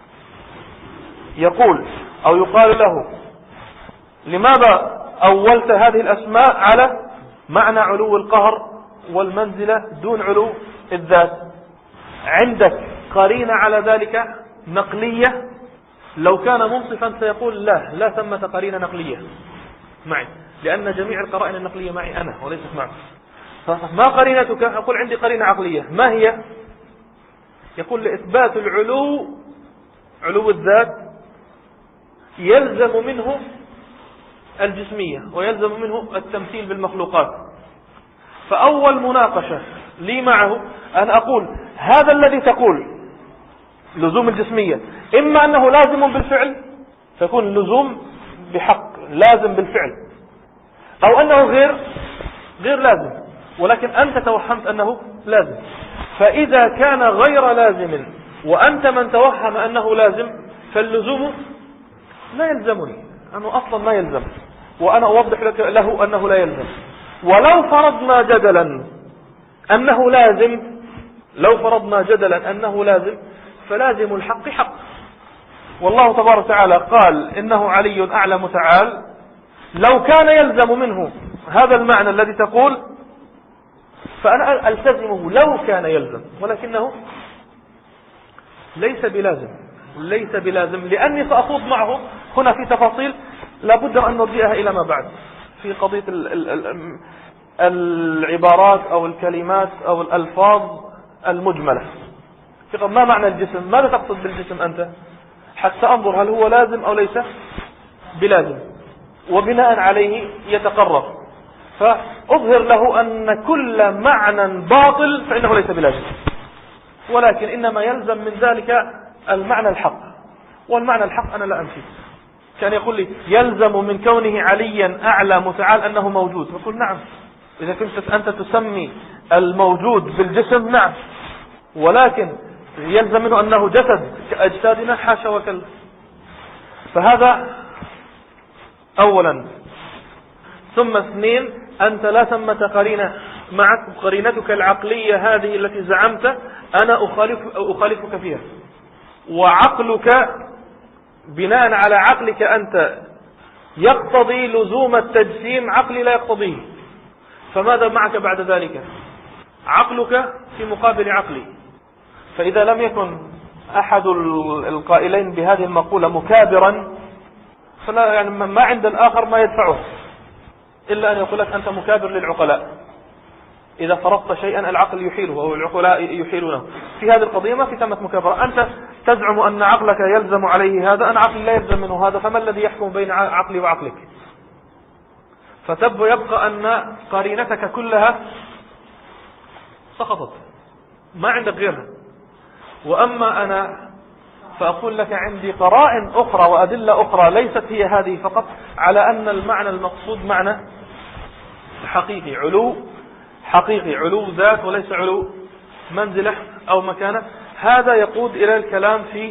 يقول أو يقال له لماذا أولت هذه الأسماء على معنى علو القهر والمنزلة دون علو الذات؟ عندك قرينة على ذلك نقلية؟ لو كان منصفا سيقول لا لا ثمة قرينة نقلية، معي، لأن جميع القرائن النقلية معي أنا وليست معك. فما قرينتك؟ أقول عندي قرينة عقلية. ما هي؟ يقول لإثبات العلو، علو الذات، يلزم منه الجسمية ويلزم منه التمثيل بالمخلوقات. فأول مناقشة لي معه أن أقول هذا الذي تقول لزوم الجسمية إما أنه لازم بالفعل فيكون اللزوم بحق لازم بالفعل، أو أنه غير غير لازم، ولكن أنت توهمت أنه لازم. فإذا كان غير لازم وأنت من توهم أنه لازم فاللزوم لا يلزمني، أنه أصلا ما يلزم، وأنا أوضح لك له أنه لا يلزم. ولو فرضنا جدلا أنه لازم، لو فرضنا جدلا أنه لازم فلازم الحق حق. والله تبارك وتعالى قال إنه علي أعلى متعال. لو كان يلزم منه هذا المعنى الذي تقول فأنا ألتزمه لو كان يلزم، ولكنه ليس بلازم، ليس بلازم، لأني سأخوض معه هنا في تفاصيل لابد أن نرجئها إلى ما بعد في قضية ال ال ال العبارات أو الكلمات أو الألفاظ المجملة. ما معنى الجسم؟ ماذا تقصد بالجسم أنت؟ حتى أنظر هل هو لازم أو ليس بلازم، وبناء عليه يتقرر. فأظهر له أن كل معنى باطل فإنه ليس بلازم، ولكن إنما يلزم من ذلك المعنى الحق، والمعنى الحق أنا لا أمشي. كان يقول لي يلزم من كونه عليا أعلى متعال أنه موجود، فقل نعم. إذا كنت أنت تسمي الموجود بالجسم نعم، ولكن يلزم منه أنه جسد كأجسادنا حاشا وكلا. فهذا أولا. ثم اثنين، أنت لا ثمة قرينة معك، قرينتك العقلية هذه التي زعمت أنا أخالف أخالفك فيها، وعقلك بناء على عقلك أنت يقتضي لزوم التجسيم، عقلي لا يقتضيه. فماذا معك بعد ذلك؟ عقلك في مقابل عقلي. فإذا لم يكن أحد القائلين بهذه المقولة مكابرا فلا يعني ما عند الآخر ما يدفعه إلا أن يقول لك أنت مكابر للعقلاء. إذا فرضت شيئا العقل يحيله أو العقلاء يحيلونه. في هذه القضية ما في ثمة مكابرة. أنت تزعم أن عقلك يلزم عليه هذا، أنا عقلي لا يلزم منه هذا، فما الذي يحكم بين عقلي وعقلك؟ فتبقى يبقى أن قرينتك كلها سقطت، ما عندك غيرها. وأما أنا فأقول لك عندي قرائن أخرى وأدلة أخرى ليست هي هذه فقط على أن المعنى المقصود معنى حقيقي، علو حقيقي، علو ذات وليس علو منزلة أو مكانة. هذا يقود إلى الكلام في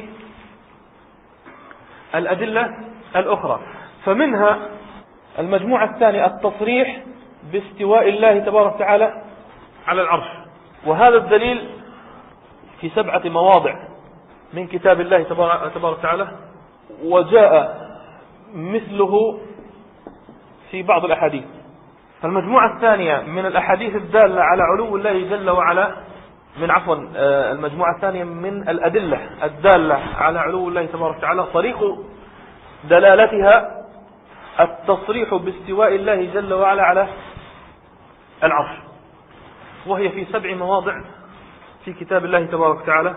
الأدلة الأخرى. فمنها المجموعة الثانية التصريح باستواء الله تبارك وتعالى على العرش، وهذا الدليل في سبعة مواضع من كتاب الله تبارك وتعالى، وجاء مثله في بعض الأحاديث. فالمجموعة الثانية من الأحاديث الدالة على علو الله جل وعلا من عفوا المجموعة الثانية من الأدلة الدالة على علو الله تبارك وتعالى طريق دلالتها التصريح باستواء الله جل وعلا على العرش، وهي في سبع مواضع في كتاب الله تبارك وتعالى.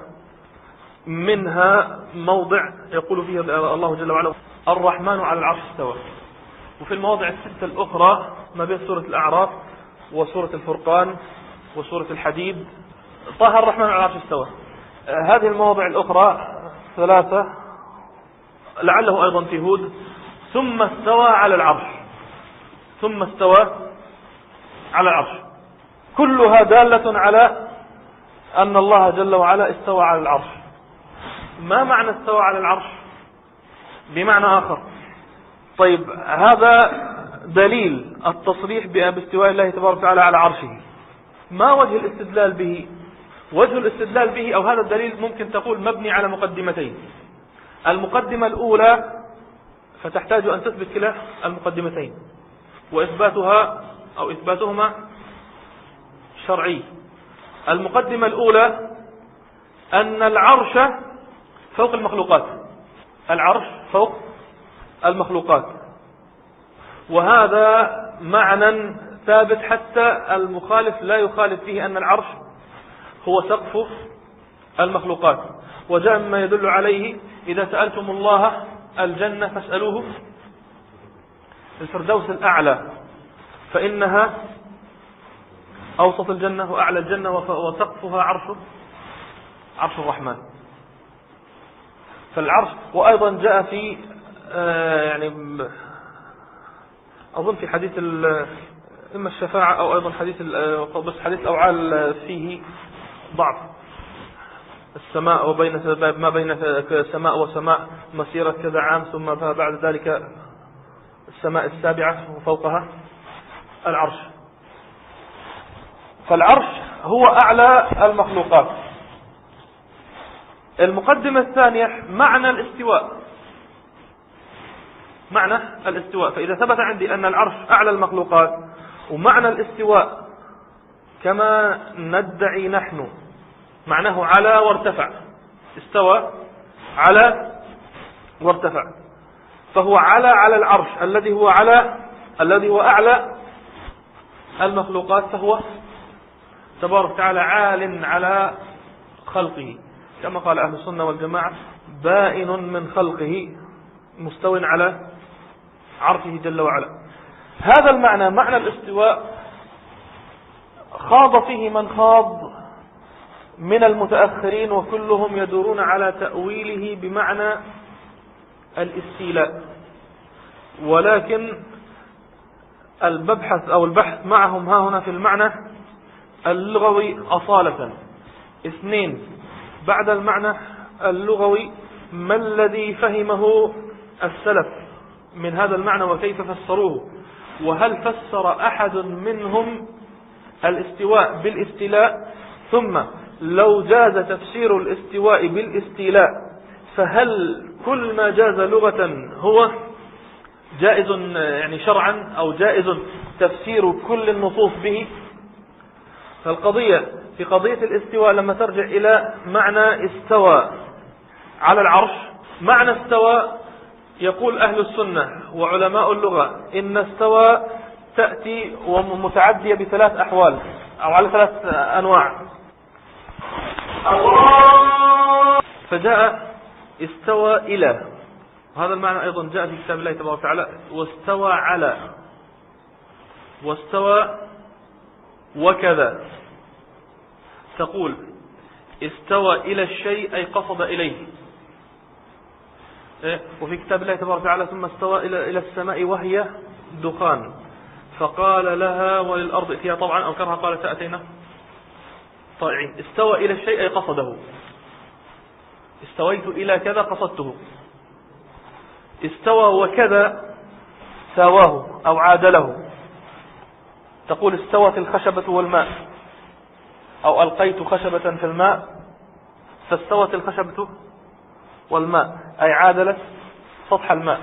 منها موضع يقول فيه الله جل وعلا الرحمن على العرش استوى، وفي المواضع الستة الأخرى ما بين سورة الأعراف وسورة الفرقان وسورة الحديد طه الرحمن على العرش استوى. هذه المواضع الأخرى ثلاثة، لعله أيضا في هود ثم استوى على العرش، ثم استوى على العرش، كلها دالة على أن الله جل وعلا استوى على العرش. ما معنى استوى على العرش؟ بمعنى آخر. طيب هذا دليل التصريح باستواء الله تبارك وتعالى على عرشه، ما وجه الاستدلال به؟ وجه الاستدلال به أو هذا الدليل ممكن تقول مبني على مقدمتين. المقدمة الأولى فتحتاج أن تثبت كلا المقدمتين، وإثباتها أو إثباتهما شرعي. المقدمة الأولى أن العرش فوق المخلوقات، العرش فوق المخلوقات، وهذا معنى ثابت حتى المخالف لا يخالف فيه أن العرش هو سقف المخلوقات. وجاء مما يدل عليه إذا سألتم الله الجنة فاسألوه الفردوس الأعلى فإنها أوسط الجنة وأعلى الجنة وسقفها عرش عرش الرحمن. فالعرش وأيضا جاء في آه يعني أظن في حديث إما الشفاعة أو أيضا حديث بس حديث الأوعال فيه ضعف. السماء وبين ما بين سماء وسماء مسيرة كذا عام ثم بعد ذلك السماء السابعة وفوقها العرش. فالعرش هو أعلى المخلوقات. المقدمة الثانية معنى الاستواء. معنى الاستواء فإذا ثبت عندي أن العرش أعلى المخلوقات ومعنى الاستواء كما ندعي نحن معناه على وارتفع، استوى على وارتفع، فهو على على العرش الذي هو على الذي هو أعلى المخلوقات، فهو تبارك وتعالى عال على خلقه كما قال أهل السنة والجماعة بائن من خلقه مستو على عرشه جل وعلا. هذا المعنى معنى الاستواء خاض فيه من خاض من المتأخرين وكلهم يدورون على تأويله بمعنى الاستيلاء، ولكن المبحث أو البحث معهم ها هنا في المعنى اللغوي أصالة. اثنين، بعد المعنى اللغوي ما الذي فهمه السلف من هذا المعنى وكيف فسروه، وهل فسر أحد منهم الاستواء بالاستيلاء؟ ثم لو جاز تفسير الاستواء بالاستيلاء فهل كل ما جاز لغة هو جائز يعني شرعا أو جائز تفسير كل النصوص به؟ فالقضية في قضية الاستواء لما ترجع إلى معنى استوى على العرش، معنى استوى يقول أهل السنة وعلماء اللغة إن استوى تأتي ومتعدية بثلاث أحوال أو على ثلاث أنواع. فجاء استوى إلى، وهذا المعنى أيضا جاء في كتاب الله تبارك وتعالى، واستوى على، واستوى وكذا. تقول استوى إلى الشيء أي قصد إليه. وفي كتاب الله تبارك وتعالى ثم استوى إلى إلى السماء وهي دخان فقال لها وللأرض ائتيا طوعا أو كرها قالت أتينا طائعين. استوى إلى الشيء أي قصده، استويت إلى كذا قصدته. استوى وكذا ساواه أو عادله. تقول استوت الخشبة والماء أو ألقيت خشبة في الماء فاستوت الخشبة والماء أي عادلت سطح الماء.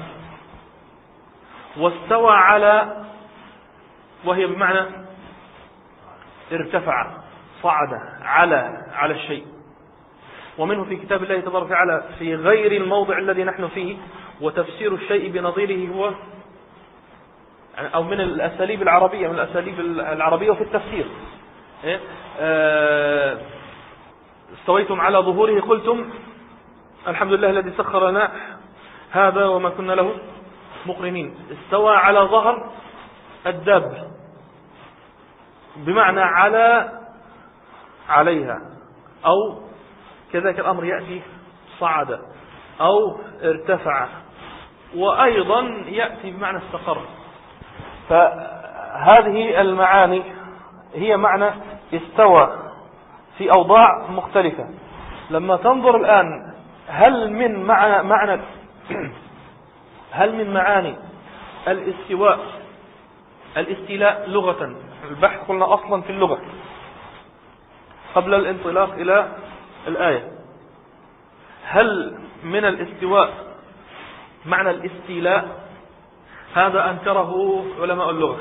واستوى على وهي بمعنى ارتفع صعد على على الشيء. ومنه في كتاب الله تبارك وتعالى في غير الموضع الذي نحن فيه وتفسير الشيء بنظيره هو أو من الأساليب العربية من الأساليب العربية وفي التفسير. استويتم على ظهوره قلتم الحمد لله الذي سخر لنا هذا وما كنا له مقرنين. استوى على ظهر الدابة بمعنى على عليها، أو كذلك الأمر يأتي صعد أو ارتفع، وأيضا يأتي بمعنى استقر. فهذه المعاني هي معنى استوى في أوضاع مختلفة. لما تنظر الآن هل من معنى معنى هل من معاني الاستواء الاستيلاء لغة؟ البحث قلنا أصلا في اللغة قبل الانطلاق إلى الآية. هل من الاستواء معنى الاستيلاء؟ هذا أنكره علماء اللغة،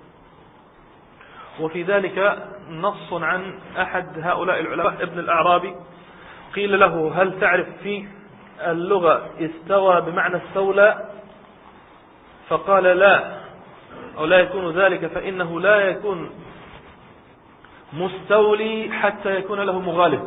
وفي ذلك نص عن أحد هؤلاء العلماء ابن الأعرابي. قيل له هل تعرف في اللغة استوى بمعنى استولى؟ فقال لا، أو لا يكون ذلك فإنه لا يكون مستولي حتى يكون له مغالب.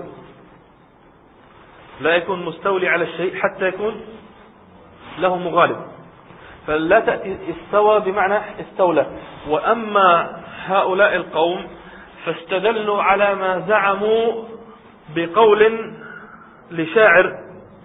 لا يكون مستولي على الشيء حتى يكون له مغالب. فلا تأتي استوى بمعنى استولى. وأما هؤلاء القوم فاستدلوا على ما زعموا بقول لشاعر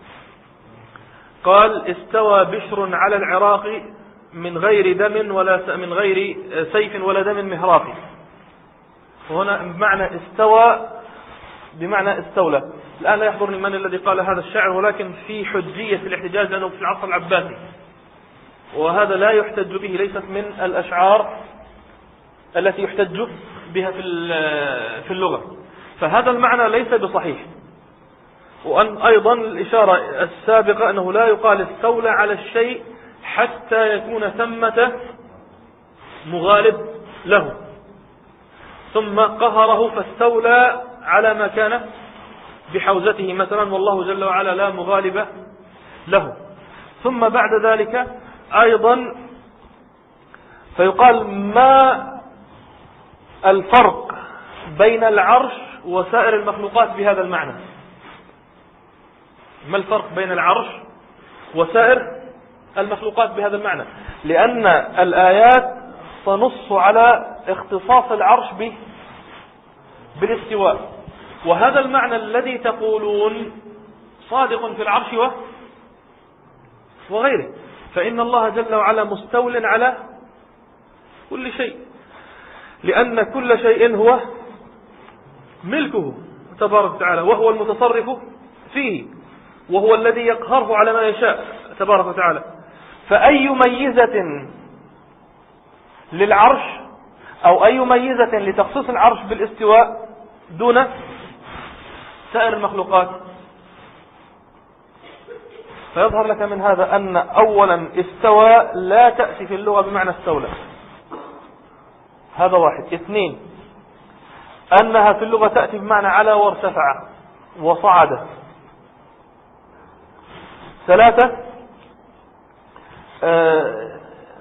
قال استوى بشر على العراق من غير دم ولا من غير سيف ولا دم مهراق. وهنا بمعنى استوى بمعنى استولى. الآن لا يحضرني من الذي قال هذا الشعر، ولكن في حجية في الاحتجاج لأنه في العصر العباسي، وهذا لا يحتج به، ليست من الأشعار التي يحتج بها في اللغة، فهذا المعنى ليس بصحيح. وأن أيضا الإشارة السابقة أنه لا يقال استولى على الشيء حتى يكون ثمة مغالب له، ثم قهره فاستولى على ما كان بحوزته مثلا، والله جل وعلا لا مغالب له. ثم بعد ذلك أيضا فيقال ما الفرق بين العرش وسائر المخلوقات بهذا المعنى؟ ما الفرق بين العرش وسائر المخلوقات بهذا المعنى؟ لأن الآيات تنص على اختصاص العرش بالاستواء، وهذا المعنى الذي تقولون صادق في العرش وغيره، فإن الله جل وعلا مستول على كل شيء، لأن كل شيء هو ملكه تبارك وتعالى، وهو المتصرف فيه، وهو الذي يقهره على ما يشاء تبارك وتعالى. فأي ميزة للعرش أو أي ميزة لتخصيص العرش بالاستواء دون سائر المخلوقات؟ فيظهر لك من هذا أن أولا استوى لا تأتي في اللغة بمعنى استولى، هذا واحد. اثنين، أنها في اللغة تأتي بمعنى على وارتفع وصعد. ثلاثة، آه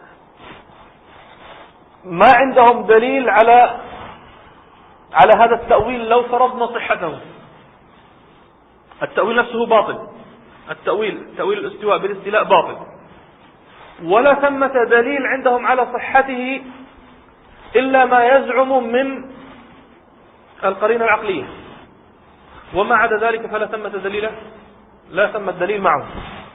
ما عندهم دليل على على هذا التأويل لو فرضنا صحته. التأويل نفسه باطل، التأويل تأويل الاستواء بالاستيلاء باطل، ولا ثمة دليل عندهم على صحته إلا ما يزعم من القرينة العقلية، وما عدا ذلك فلا ثمة دليل، لا ثمة دليل معه.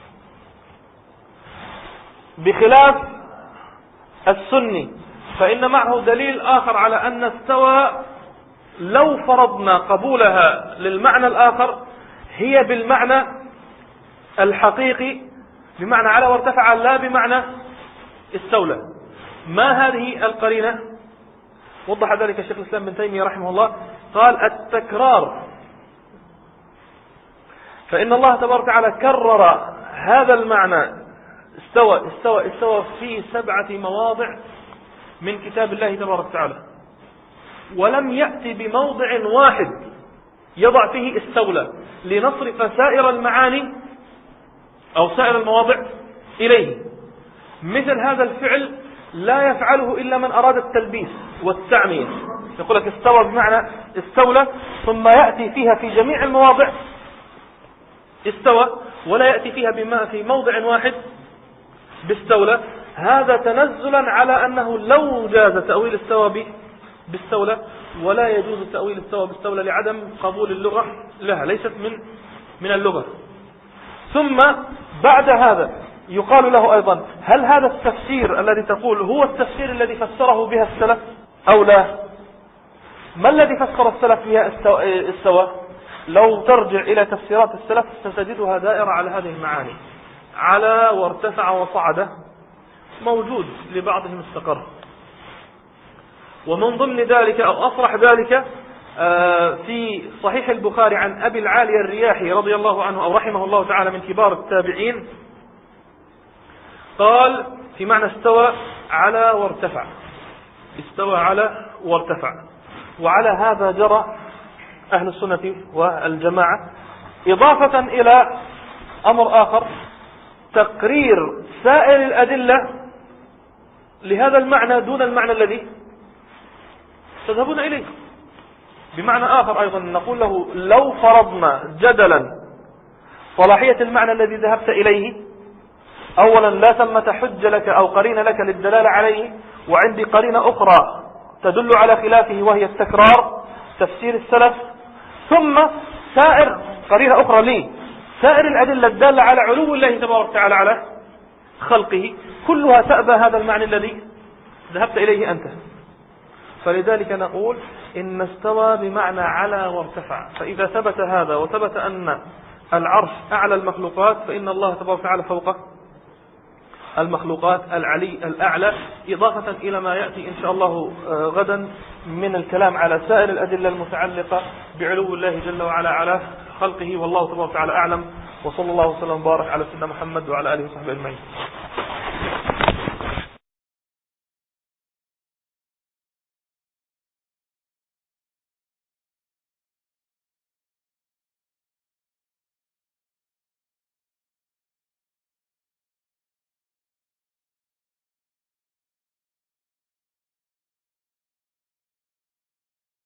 بخلاف السني فإن معه دليل آخر على أن استوى لو فرضنا قبولها للمعنى الآخر هي بالمعنى الحقيقي، بمعنى على وارتفع، لا بمعنى استولى. ما هذه القرينة؟ وضح ذلك الشيخ الإسلام بن تيمية رحمه الله، قال التكرار. فإن الله تبارك وتعالى كرر هذا المعنى استوى استوى استوى في سبعة مواضع من كتاب الله تبارك وتعالى، ولم يأتي بموضع واحد يضع فيه استولى لنصرف سائر المعاني أو سائر المواضع إليه. مثل هذا الفعل لا يفعله إلا من أراد التلبيس والتعمية، يقول لك استوى بمعنى استولى، ثم يأتي فيها في جميع المواضع استوى، ولا يأتي فيها بما في موضع واحد باستولى. هذا تنزلا على أنه لو جاز تأويل استوى باستولى، ولا يجوز تأويل استوى باستولى لعدم قبول اللغة لها، ليست من من اللغة. ثم بعد هذا يقال له أيضا هل هذا التفسير الذي تقول هو التفسير الذي فسره بها السلف أو لا؟ ما الذي فسر السلف بها استوى؟ لو ترجع إلى تفسيرات السلف ستجدها دائرة على هذه المعاني، على وارتفع وصعد موجود لبعضهم استقر. ومن ضمن ذلك أو أصرح ذلك في صحيح البخاري عن أبي العالية الرياحي رضي الله عنه أو رحمه الله تعالى من كبار التابعين، قال في معنى استوى على وارتفع، استوى على وارتفع. وعلى هذا جرى أهل السنة والجماعة، إضافة إلى أمر آخر، تقرير سائر الأدلة لهذا المعنى دون المعنى الذي تذهبون إليه. بمعنى آخر أيضا نقول له لو فرضنا جدلا صلاحية المعنى الذي ذهبت إليه، أولا لا ثمة حجة لك أو قرينة لك للدلالة عليه، وعندي قرينة أخرى تدل على خلافه وهي التكرار تفسير السلف، ثم سائر قرينة أخرى لي سائر الأدلة الدالة على علو الله تبارك وتعالى على خلقه، كلها تأبى هذا المعنى الذي ذهبت إليه أنت. فلذلك نقول إن استوى بمعنى على وارتفع. فإذا ثبت هذا وثبت أن العرش أعلى المخلوقات، فإن الله تبارك وتعالى فوق المخلوقات العلي الأعلى، إضافة إلى ما يأتي إن شاء الله غدا من الكلام على سائر الأدلة المتعلقة بعلو الله جل وعلا على خلقه. والله تبارك وتعالى أعلم، وصلى الله وسلم وبارك على سيدنا محمد وعلى آله وصحبه أجمعين.